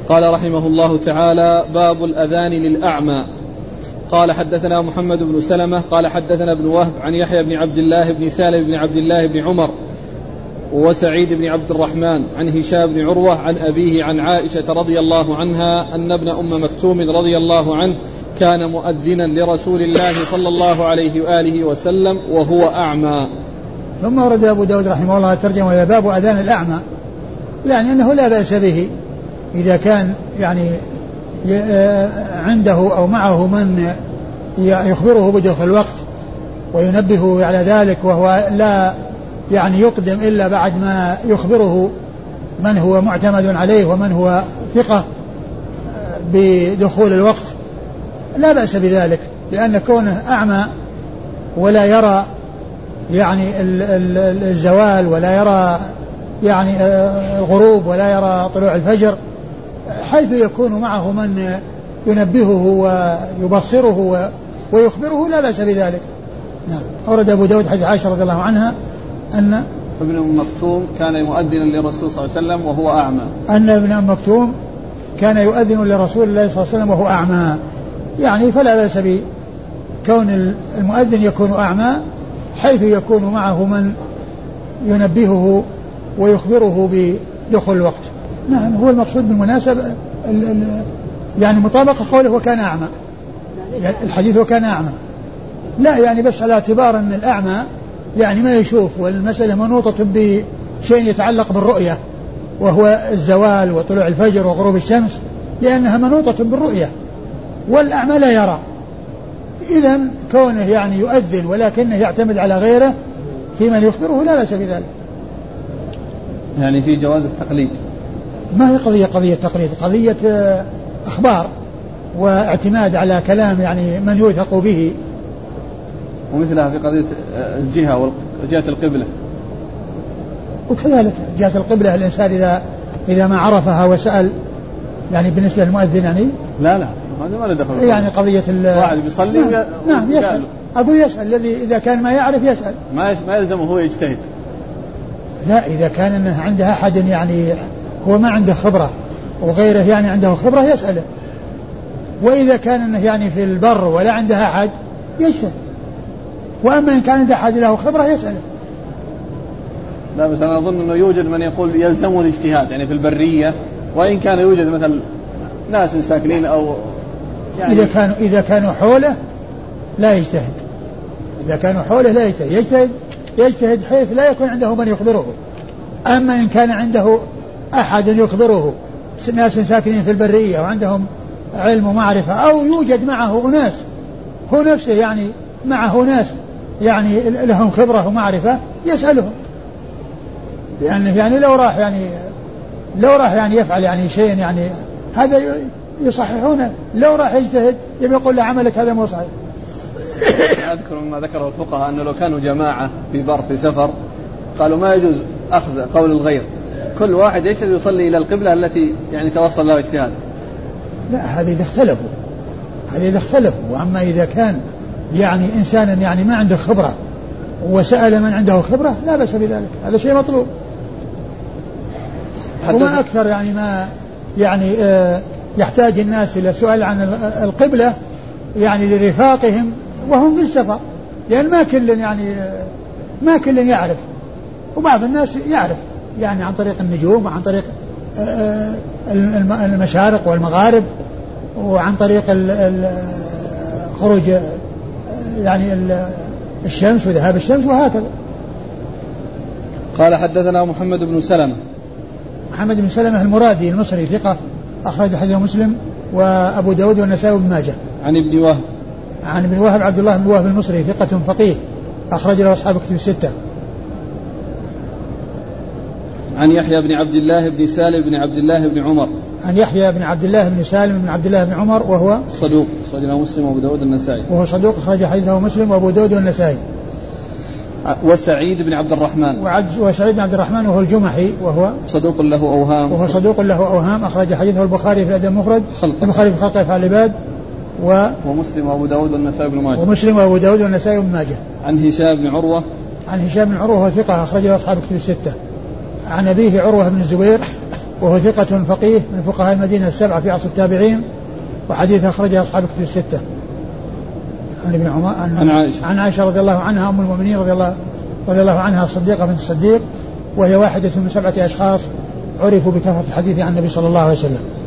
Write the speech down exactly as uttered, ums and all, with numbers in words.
قال رحمه الله تعالى: باب الأذان للأعمى. قال حدثنا محمد بن سلمة قال حدثنا ابن وهب عن يحيى بن عبد الله بن سالم بن عبد الله بن عمر وسعيد بن عبد الرحمن عن هشام بن عروة عن أبيه عن عائشة رضي الله عنها أن ابن أم مكتوم رضي الله عنه كان مؤذنا لرسول الله صلى الله عليه وآله وسلم وهو أعمى. ثم ورد أبو داود رحمه الله ترجمة إلى باب أذان الأعمى، يعني أنه لا بأس به إذا كان يعني عنده أو معه من يخبره بدخول الوقت وينبهه على ذلك، وهو لا يعني يقدم إلا بعد ما يخبره من هو معتمد عليه ومن هو ثقة بدخول الوقت، لا بأس بذلك، لأن كونه أعمى ولا يرى يعني الزوال ولا يرى يعني الغروب ولا يرى طلوع الفجر، حيث يكون معه من ينبهه ويبصره ويخبره لا بأس بذلك. نعم. أورد أبو داود حديث عائشة رضي الله عنها أن ابن أم مكتوم كان يؤذن للرسول صلى الله عليه وسلم وهو أعمى، أن ابن أم مكتوم كان يؤذن لرسول الله صلى الله عليه وسلم وهو أعمى، يعني فلا بأس بكون المؤذن يكون أعمى حيث يكون معه من ينبهه ويخبره بدخول الوقت. نعم، هو المقصود بالمناسبة يعني مطابقة قوله وكان أعمى، يعني الحديث وكان أعمى، لا يعني بس على اعتبار أن الأعمى يعني ما يشوف، والمسألة منوطة بشيء يتعلق بالرؤية وهو الزوال وطلوع الفجر وغروب الشمس، لأنها منوطة بالرؤية والأعمى لا يرى. إذن كونه يعني يؤذن ولكنه يعتمد على غيره في من يخبره لا بأس بذلك. يعني في جواز التقليد، ما هي قضية قضية تقليد، قضية أخبار واعتماد على كلام يعني من يوثق به. ومثلها في قضية الجهة وجهة القبلة، وكذلك جهة القبلة الإنسان إذا إذا ما عرفها وسأل، يعني بالنسبة للمؤذن يعني لا لا هذا ما له دخل، يعني قضية واحد بيصلي نعم, نعم يسأل، أقول يسأل الذي إذا كان ما يعرف يسأل، ما ما يلزمه هو يجتهد. لا، إذا كان إنه عنده أحد يعني هو ما عنده خبرة وغيره يعني عنده خبرة يسأله، وإذا كان إنه يعني في البر ولا عنده أحد يجتهد، وأما إن كان عنده أحد له خبرة يسأله. لا بس أنا أظن أنه يوجد من يقول يلزمه الاجتهاد يعني في البرية، وإن كان يوجد مثل ناس ساكنين أو يعني إذا كانوا إذا كانوا حوله لا يجتهد، إذا كانوا حوله لا يجتهد، يجتهد يجتهد حيث لا يكون عنده من يخبره. أما إن كان عنده أحد يخبره، ناس ساكنين في البرية وعندهم علم ومعرفة، أو يوجد معه أناس هو نفسه يعني معه ناس يعني لهم خبرة ومعرفة يسألهم، لأنه يعني لو راح يعني لو راح يعني يفعل يعني شيء يعني هذا يصححونه، لو راح يجتهد يبي يقول له عملك هذا مو صحيح. أذكر مما ذكره الفقهاء أنه لو كانوا جماعة في بر في سفر قالوا ما يجوز أخذ قول الغير، كل واحد يجتهد يصلي إلى القبلة التي يعني توصل لها اجتهاد. لا، هذه إذا اختلفوا، هذه إذا اختلفوا. وأما إذا كان يعني إنسانا يعني ما عنده خبرة وسأل من عنده خبرة لا بأس بذلك، هذا شيء مطلوب. وما أكثر يعني ما يعني آه يحتاج الناس إلى السؤال عن القبلة يعني لرفاقهم وهم في السفر، لأن ما كل يعني ما كل يعرف، وبعض الناس يعرف يعني عن طريق النجوم وعن طريق آه المشارق والمغارب وعن طريق خروج يعني الشمس وذهاب الشمس وهكذا. قال حدثنا محمد بن سلمة. محمد بن سلمة المرادي المصري ثقة أخرج حديثه مسلم وأبو داود والنسائي وابن ماجه. عن ابن وهب. عن ابن وهب عبد الله بن وهب المصري ثقة فقيه أخرج له أصحاب كتب الستة. عن يحيى بن عبد الله بن سالم بن عبد الله بن عمر. عن يحيى بن عبد الله بن سالم بن عبد الله بن عمر وهو صدوق أخرج له مسلم وأبو داود والنسائي. وهو صدوق أخرج حديثه مسلم وأبو داود والنسائي. وسعيد بن عبد الرحمن. وسعيد بن عبد الرحمن وهو الجمحي وهو صدوق له أوهام. وهو صدوق له أوهام أخرج حديثه البخاري في الأدب المفرد. البخاري في خلق أفعال العباد و ومسلم وأبو داود والنسائي بن ماجه. ومسلم وأبو داود والنسائي بن ماجه. عن هشام بن عروة. عن هشام بن عروة وهو ثقة أخرج له أصحاب كتب الستة. عن أبيه عروة بن الزبير وهو ثقة فقيه من فقهاء المدينة السبعة في عصر التابعين، وحديث أخرجه أصحاب الكتب الستة. عن ابن عمر عن, عن عائشة عن عائشة رضي الله عنها أم المؤمنين رضي الله رضي الله عنها الصديقة بنت الصديق، وهي واحدة من سبعة أشخاص عرفوا بكثرة الحديث عن النبي صلى الله عليه وسلم.